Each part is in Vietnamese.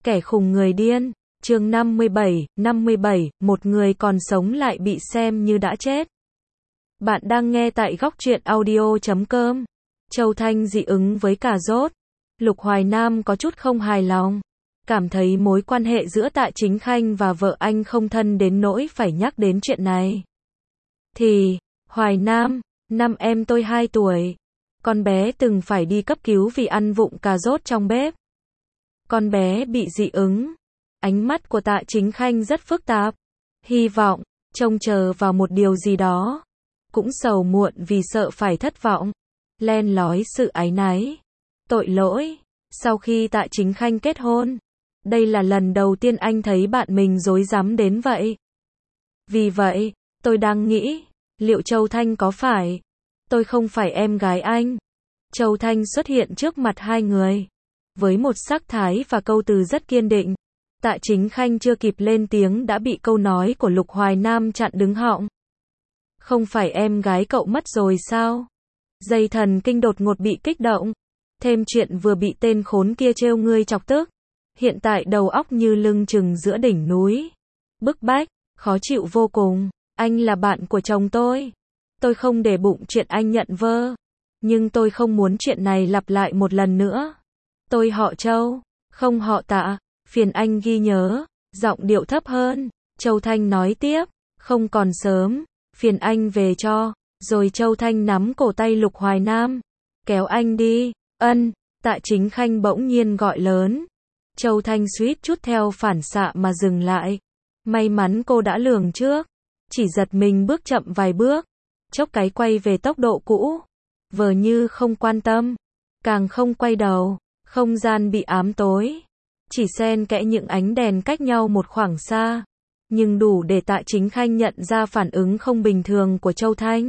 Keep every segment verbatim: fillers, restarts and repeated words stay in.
Kẻ khùng người điên, chương năm mươi bảy, năm mươi bảy, một người còn sống lại bị xem như đã chết. Bạn đang nghe tại góc truyện audio chấm com. Châu Thanh dị ứng với cà rốt. Lục Hoài Nam có chút không hài lòng. Cảm thấy mối quan hệ giữa Tạ Chính Khanh và vợ anh không thân đến nỗi phải nhắc đến chuyện này. Thì, Hoài Nam, năm em tôi hai tuổi. Con bé từng phải đi cấp cứu vì ăn vụng cà rốt trong bếp. Con bé bị dị ứng. Ánh mắt của Tạ Chính Khanh rất phức tạp. Hy vọng, trông chờ vào một điều gì đó. Cũng sầu muộn vì sợ phải thất vọng. Len lói sự áy náy. Tội lỗi. Sau khi Tạ Chính Khanh kết hôn, đây là lần đầu tiên anh thấy bạn mình rối rắm đến vậy. Vì vậy, tôi đang nghĩ, liệu Châu Thanh có phải? Tôi không phải em gái anh. Châu Thanh xuất hiện trước mặt hai người. Với một sắc thái và câu từ rất kiên định. Tạ Chính Khanh chưa kịp lên tiếng đã bị câu nói của Lục Hoài Nam chặn đứng họng. Không phải em gái cậu mất rồi sao? Dây thần kinh đột ngột bị kích động. Thêm chuyện vừa bị tên khốn kia trêu ngươi chọc tức. Hiện tại đầu óc như lưng chừng giữa đỉnh núi. Bức bách, khó chịu vô cùng. Anh là bạn của chồng tôi. Tôi không để bụng chuyện anh nhận vơ. Nhưng tôi không muốn chuyện này lặp lại một lần nữa. Tôi họ Châu, không họ Tạ, phiền anh ghi nhớ. Giọng điệu thấp hơn, Châu Thanh nói tiếp, không còn sớm, phiền anh về cho. Rồi Châu Thanh nắm cổ tay Lục Hoài Nam, kéo anh đi. Ân, Tạ Chính Khanh bỗng nhiên gọi lớn. Châu Thanh suýt chút theo phản xạ mà dừng lại. May mắn cô đã lường trước. Chỉ giật mình bước chậm vài bước. Chốc cái quay về tốc độ cũ. Vờ như không quan tâm. Càng không quay đầu. Không gian bị ám tối. Chỉ xen kẽ những ánh đèn cách nhau một khoảng xa. Nhưng đủ để Tạ Chính Khanh nhận ra phản ứng không bình thường của Châu Thanh.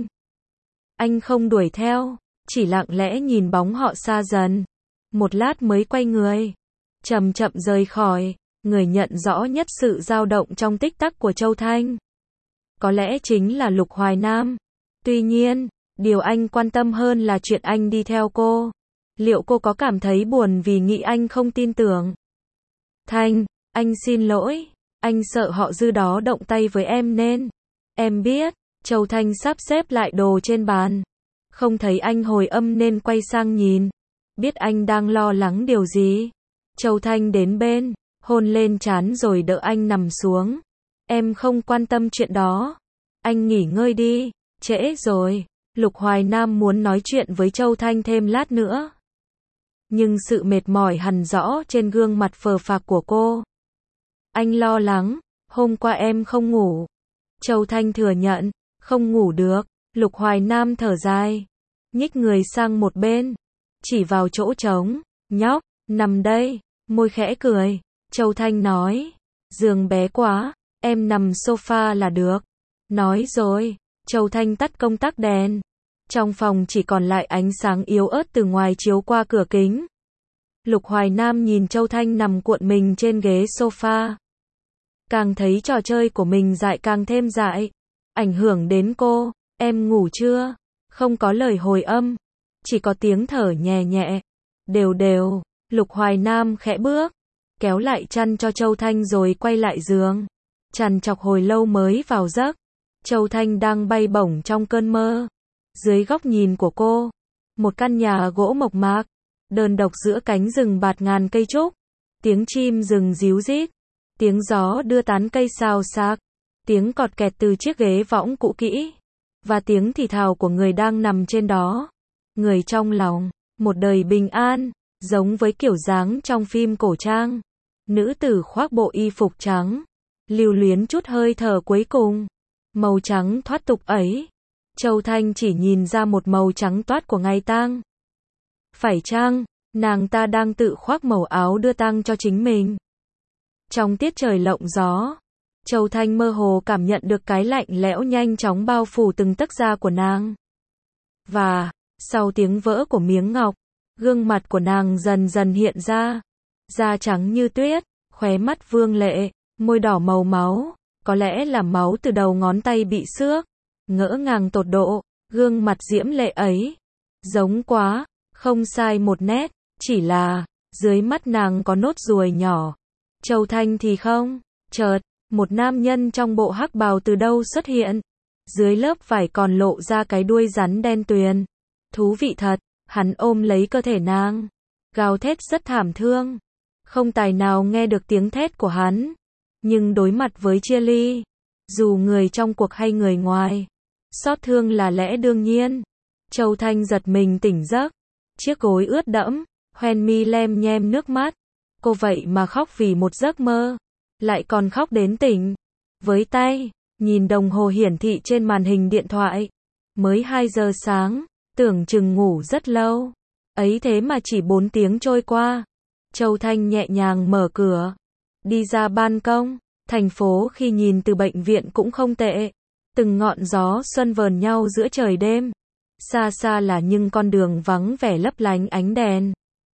Anh không đuổi theo. Chỉ lặng lẽ nhìn bóng họ xa dần. Một lát mới quay người. Chậm chậm rời khỏi. Người nhận rõ nhất sự dao động trong tích tắc của Châu Thanh. Có lẽ chính là Lục Hoài Nam. Tuy nhiên, điều anh quan tâm hơn là chuyện anh đi theo cô. Liệu cô có cảm thấy buồn vì nghĩ anh không tin tưởng? Thanh, anh xin lỗi. Anh sợ họ Dư đó động tay với em nên. Em biết. Châu Thanh sắp xếp lại đồ trên bàn. Không thấy anh hồi âm nên quay sang nhìn. Biết anh đang lo lắng điều gì. Châu Thanh đến bên, hôn lên trán rồi đỡ anh nằm xuống. Em không quan tâm chuyện đó. Anh nghỉ ngơi đi. Trễ rồi. Lục Hoài Nam muốn nói chuyện với Châu Thanh thêm lát nữa. Nhưng sự mệt mỏi hằn rõ trên gương mặt phờ phạc của cô. Anh lo lắng. Hôm qua em không ngủ. Châu Thanh thừa nhận. Không ngủ được. Lục Hoài Nam thở dài. Nhích người sang một bên. Chỉ vào chỗ trống. Nhóc, nằm đây. Môi khẽ cười. Châu Thanh nói. Giường bé quá. Em nằm sofa là được. Nói rồi. Châu Thanh tắt công tắc đèn. Trong phòng chỉ còn lại ánh sáng yếu ớt từ ngoài chiếu qua cửa kính. Lục Hoài Nam nhìn Châu Thanh nằm cuộn mình trên ghế sofa. Càng thấy trò chơi của mình dại càng thêm dại. Ảnh hưởng đến cô. Em ngủ chưa? Không có lời hồi âm. Chỉ có tiếng thở nhẹ nhẹ. Đều đều. Lục Hoài Nam khẽ bước. Kéo lại chăn cho Châu Thanh rồi quay lại giường. Trằn trọc hồi lâu mới vào giấc. Châu Thanh đang bay bổng trong cơn mơ. Dưới góc nhìn của cô. Một căn nhà gỗ mộc mạc. Đơn độc giữa cánh rừng bạt ngàn cây trúc. Tiếng chim rừng ríu rít. Tiếng gió đưa tán cây xào xạc. Tiếng cọt kẹt từ chiếc ghế võng cũ kỹ. Và tiếng thì thào của người đang nằm trên đó. Người trong lòng. Một đời bình an. Giống với kiểu dáng trong phim cổ trang. Nữ tử khoác bộ y phục trắng. Lưu luyến chút hơi thở cuối cùng. Màu trắng thoát tục ấy. Châu Thanh chỉ nhìn ra một màu trắng toát của ngày tang. Phải chăng, nàng ta đang tự khoác màu áo đưa tang cho chính mình. Trong tiết trời lộng gió. Châu Thanh mơ hồ cảm nhận được cái lạnh lẽo nhanh chóng bao phủ từng tấc da của nàng. Và, sau tiếng vỡ của miếng ngọc, gương mặt của nàng dần dần hiện ra. Da trắng như tuyết, khóe mắt vương lệ, môi đỏ màu máu, có lẽ là máu từ đầu ngón tay bị xước. Ngỡ ngàng tột độ, gương mặt diễm lệ ấy. Giống quá, không sai một nét, chỉ là, dưới mắt nàng có nốt ruồi nhỏ. Châu Thanh thì không. Chợt, một nam nhân trong bộ hắc bào từ đâu xuất hiện. Dưới lớp vải còn lộ ra cái đuôi rắn đen tuyền. Thú vị thật, hắn ôm lấy cơ thể nàng. Gào thét rất thảm thương. Không tài nào nghe được tiếng thét của hắn. Nhưng đối mặt với chia ly, dù người trong cuộc hay người ngoài, xót thương là lẽ đương nhiên. Châu Thanh giật mình tỉnh giấc. Chiếc gối ướt đẫm, hoen mi lem nhem nước mắt. Cô vậy mà khóc vì một giấc mơ. Lại còn khóc đến tỉnh. Với tay, nhìn đồng hồ hiển thị trên màn hình điện thoại. Mới hai giờ sáng, tưởng chừng ngủ rất lâu. Ấy thế mà chỉ bốn tiếng trôi qua. Châu Thanh nhẹ nhàng mở cửa. Đi ra ban công. Thành phố khi nhìn từ bệnh viện cũng không tệ. Từng ngọn gió xuân vờn nhau giữa trời đêm. Xa xa là những con đường vắng vẻ lấp lánh ánh đèn.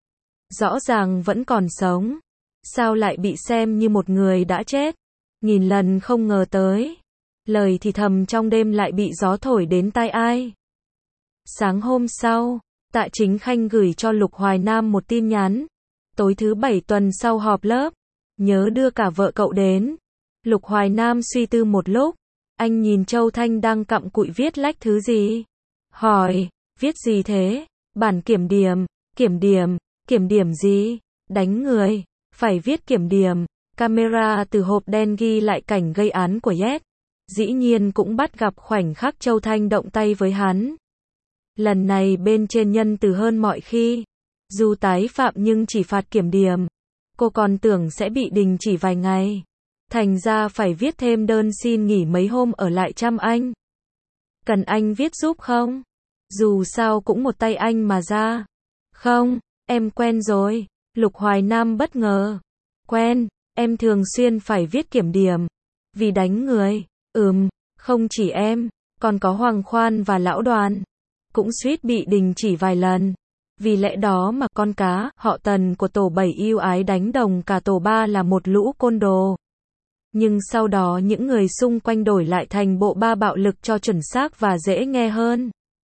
Rõ ràng vẫn còn sống. Sao lại bị xem như một người đã chết? Nghìn lần không ngờ tới. Lời thì thầm trong đêm lại bị gió thổi đến tai ai. Sáng hôm sau, Tạ Chính Khanh gửi cho Lục Hoài Nam một tin nhắn. Tối thứ bảy tuần sau họp lớp. Nhớ đưa cả vợ cậu đến. Lục Hoài Nam suy tư một lúc. Anh nhìn Châu Thanh đang cặm cụi viết lách thứ gì. Hỏi, viết gì thế? Bản kiểm điểm. Kiểm điểm, kiểm điểm gì? Đánh người. Phải viết kiểm điểm. Camera từ hộp đen ghi lại cảnh gây án của Yết. Dĩ nhiên cũng bắt gặp khoảnh khắc Châu Thanh động tay với hắn. Lần này bên trên nhân từ hơn mọi khi. Dù tái phạm nhưng chỉ phạt kiểm điểm. Cô còn tưởng sẽ bị đình chỉ vài ngày. Thành ra phải viết thêm đơn xin nghỉ mấy hôm ở lại chăm anh. Cần anh viết giúp không? Dù sao cũng một tay anh mà ra. Không, em quen rồi. Lục Hoài Nam bất ngờ. Quen, em thường xuyên phải viết kiểm điểm. Vì đánh người. Ừm, không chỉ em, còn có Hoàng Khoan và Lão Đoàn. Cũng suýt bị đình chỉ vài lần. Vì lẽ đó mà con cá, họ Tần của tổ bảy yêu ái đánh đồng cả tổ ba là một lũ côn đồ. Nhưng sau đó những người xung quanh đổi lại thành bộ ba bạo lực cho chuẩn xác và dễ nghe hơn.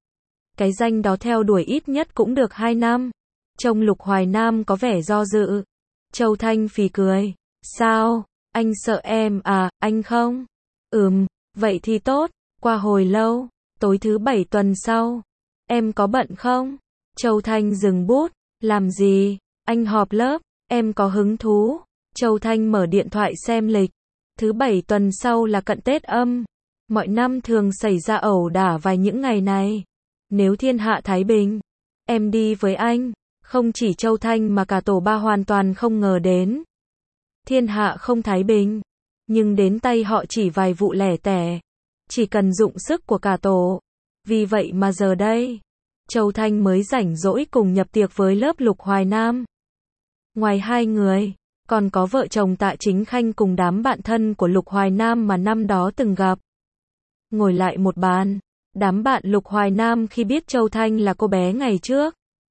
Cái danh đó theo đuổi ít nhất cũng được hai năm. Trông Lục Hoài Nam có vẻ do dự. Châu Thanh phì cười. Sao? Anh sợ em à, anh không? Ừm, vậy thì tốt. Qua hồi lâu, tối thứ bảy tuần sau. Em có bận không? Châu Thanh dừng bút. Làm gì? Anh họp lớp. Em có hứng thú. Châu Thanh mở điện thoại xem lịch. Thứ bảy tuần sau là cận Tết âm. Mọi năm thường xảy ra ẩu đả vài những ngày này. Nếu thiên hạ thái bình, em đi với anh. Không chỉ Châu Thanh mà cả tổ ba hoàn toàn không ngờ đến. Thiên hạ không thái bình. Nhưng đến tay họ chỉ vài vụ lẻ tẻ. Chỉ cần dụng sức của cả tổ. Vì vậy mà giờ đây, Châu Thanh mới rảnh rỗi cùng nhập tiệc với lớp Lục Hoài Nam. Ngoài hai người, còn có vợ chồng Tạ Chính Khanh cùng đám bạn thân của Lục Hoài Nam mà năm đó từng gặp. Ngồi lại một bàn, đám bạn Lục Hoài Nam khi biết Châu Thanh là cô bé ngày trước.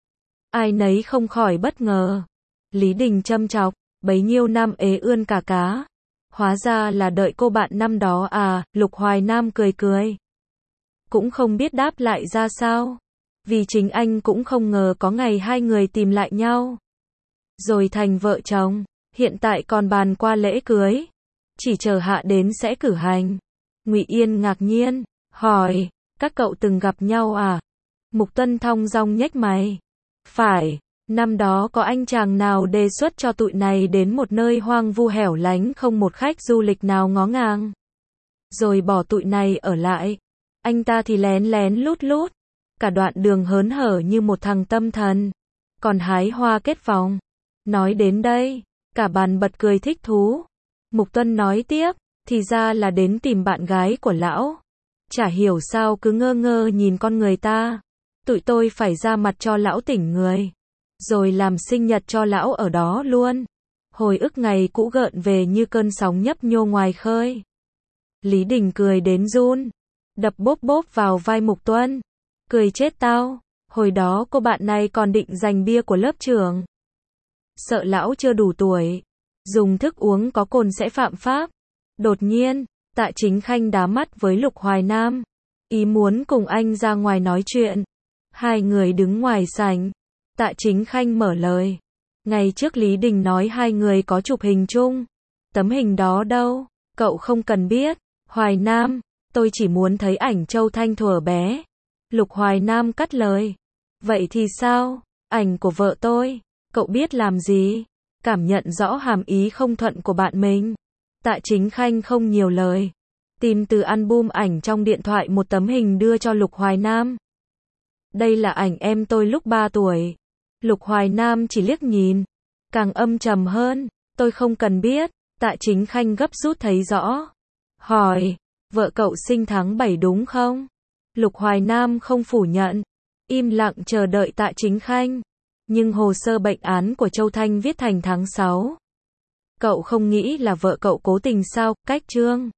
Ai nấy không khỏi bất ngờ. Lý Đình châm chọc, bấy nhiêu năm ế ươn cả cá. Hóa ra là đợi cô bạn năm đó à, Lục Hoài Nam cười cười. Cũng không biết đáp lại ra sao. Vì chính anh cũng không ngờ có ngày hai người tìm lại nhau. Rồi thành vợ chồng, hiện tại còn bàn qua lễ cưới. Chỉ chờ hạ đến sẽ cử hành. Ngụy Yên ngạc nhiên, hỏi, các cậu từng gặp nhau à? Mục Tuân thong dong nhếch mày. Phải, năm đó có anh chàng nào đề xuất cho tụi này đến một nơi hoang vu hẻo lánh không một khách du lịch nào ngó ngàng. Rồi bỏ tụi này ở lại. Anh ta thì lén lén lút lút. Cả đoạn đường hớn hở như một thằng tâm thần. Còn hái hoa kết vòng. Nói đến đây, cả bàn bật cười thích thú. Mục Tuân nói tiếp, thì ra là đến tìm bạn gái của lão. Chả hiểu sao cứ ngơ ngơ nhìn con người ta. Tụi tôi phải ra mặt cho lão tỉnh người. Rồi làm sinh nhật cho lão ở đó luôn. Hồi ức ngày cũ gợn về như cơn sóng nhấp nhô ngoài khơi. Lý Đình cười đến run. Đập bốp bốp vào vai Mục Tuân. Cười chết tao. Hồi đó cô bạn này còn định giành bia của lớp trưởng. Sợ lão chưa đủ tuổi. Dùng thức uống có cồn sẽ phạm pháp. Đột nhiên, Tạ Chính Khanh đá mắt với Lục Hoài Nam. Ý muốn cùng anh ra ngoài nói chuyện. Hai người đứng ngoài sảnh. Tạ Chính Khanh mở lời. Ngày trước Lý Đình nói hai người có chụp hình chung. Tấm hình đó đâu? Cậu không cần biết. Hoài Nam, tôi chỉ muốn thấy ảnh Châu Thanh thuở bé. Lục Hoài Nam cắt lời. Vậy thì sao? Ảnh của vợ tôi. Cậu biết làm gì? Cảm nhận rõ hàm ý không thuận của bạn mình. Tạ Chính Khanh không nhiều lời. Tìm từ album ảnh trong điện thoại một tấm hình đưa cho Lục Hoài Nam. Đây là ảnh em tôi lúc ba tuổi. Lục Hoài Nam chỉ liếc nhìn. Càng âm trầm hơn. Tôi không cần biết. Tạ Chính Khanh gấp rút thấy rõ. Hỏi. Vợ cậu sinh tháng bảy đúng không? Lục Hoài Nam không phủ nhận. Im lặng chờ đợi Tạ Chính Khanh. Nhưng hồ sơ bệnh án của Châu Thanh viết thành tháng sáu. Cậu không nghĩ là vợ cậu cố tình sao? Cách Trương